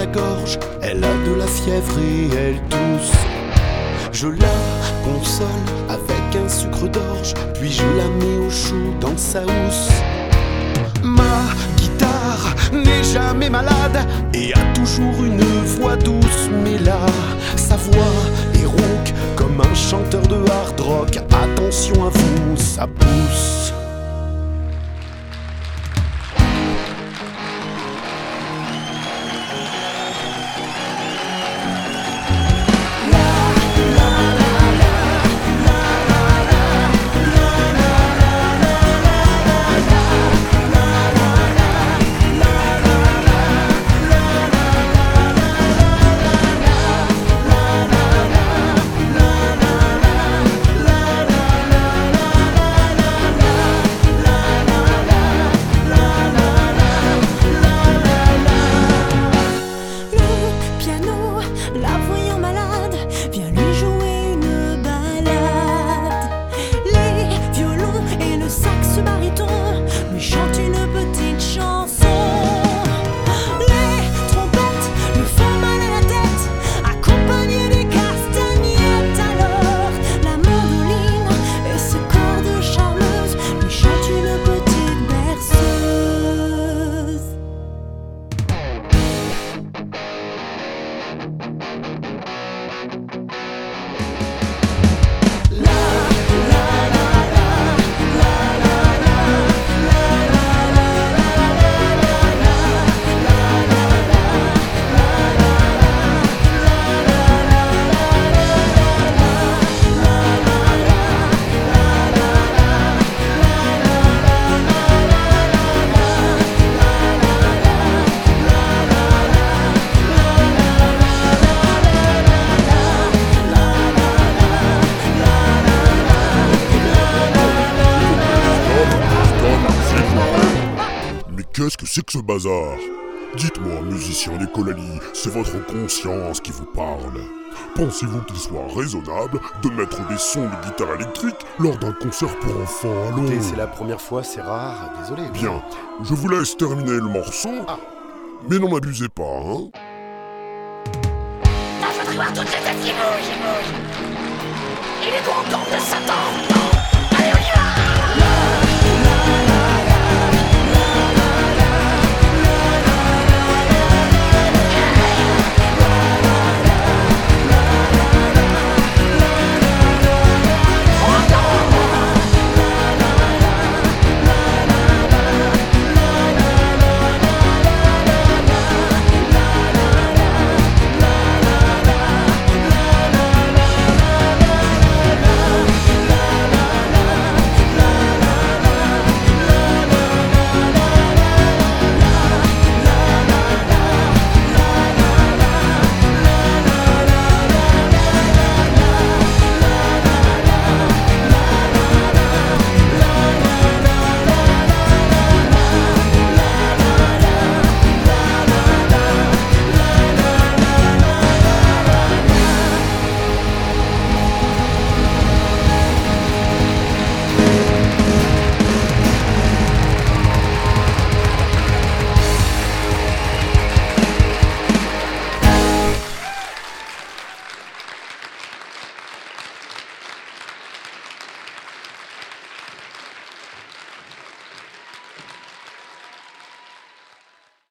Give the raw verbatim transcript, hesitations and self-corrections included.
la gorge, elle a de la fièvre et elle tousse. Je la console avec un sucre d'orge, puis je la mets au chaud dans sa housse. Ma guitare n'est jamais malade et a toujours une voix douce, mais là, sa voix est rauque comme un chanteur de hard rock. Attention à vous, ça pousse. Qu'est-ce que c'est que ce bazar? Dites-moi, musicien d'Écolalie, c'est votre conscience qui vous parle. Pensez-vous qu'il soit raisonnable de mettre des sons de guitare électrique lors d'un concert pour enfants? Allons. Écoutez, c'est la première fois, c'est rare, désolé. Bien, je vous laisse terminer le morceau, ah. mais n'en abusez pas, hein. Ah, je voudrais voir toutes les têtes qui bougent, qui bougent. Il est grand temps de Satan.